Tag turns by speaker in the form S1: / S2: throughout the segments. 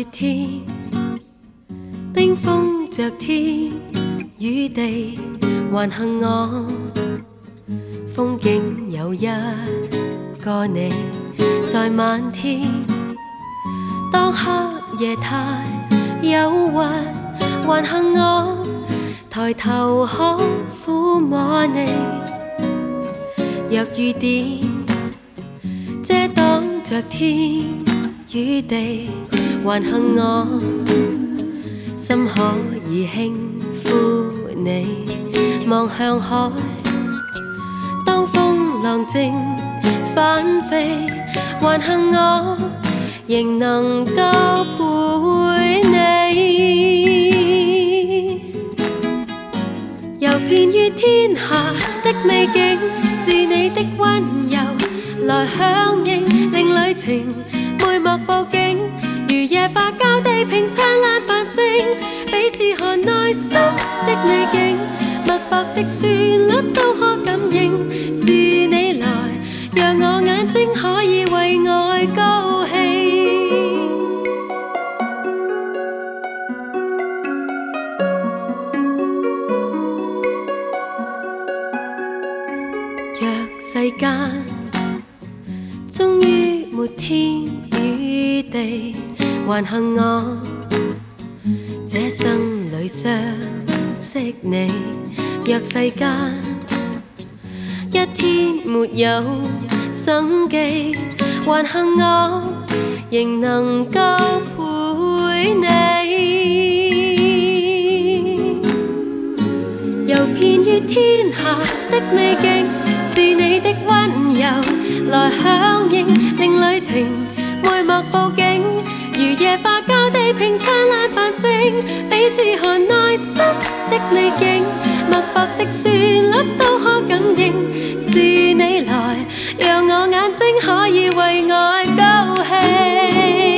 S1: 天，冰封着天與地，還幸我風景有一個你，在漫天。當黑夜太憂鬱，還幸我抬頭可撫摸你。若雨點遮擋着天與地，還幸我心可以輕撫你。望向海，當風浪正翻飛，還幸我仍能夠陪你。遊遍於天下的美景，是你的溫柔來響應，令旅程每幕佈景如夜花膠地平燦爛繁星，彼此看內心的美景，脈搏的旋律都可感應。是你來讓我眼睛可以為愛高興。若世間終於沒天與地，還幸我這生裏相識你。若世間一天沒有生機，還幸我仍能夠陪你。遊遍於天下的美景，是你的溫柔來響應，令旅程每幕佈景如夜花膠地平燦爛繁星，彼此看內心的美景，脈搏的旋律都可感應。是你來讓我眼睛可以為愛高興。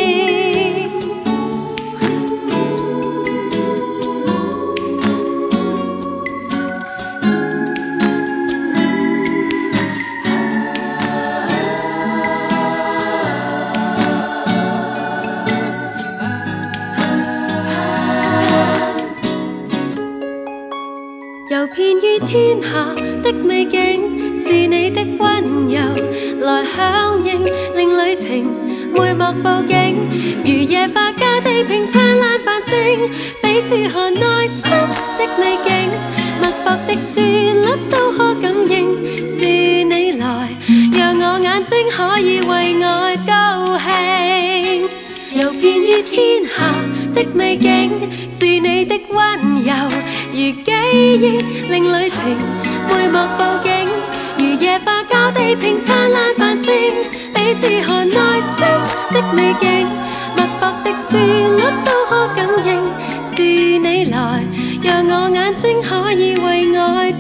S1: 遊遍於天下的美景，是你的溫柔來響應，令旅程每幕佈景如夜花膠地平燦爛繁星，彼此看內心的美景，脈搏的旋律都可感應。是你來讓我眼睛可以為愛高興。遊遍於天下的美景，是你的溫柔如記憶，令旅程每幕佈景如夜花膠地平燦爛繁星，彼此看內心的美景，脈搏的旋律都可感應。是你來讓我眼睛可以為愛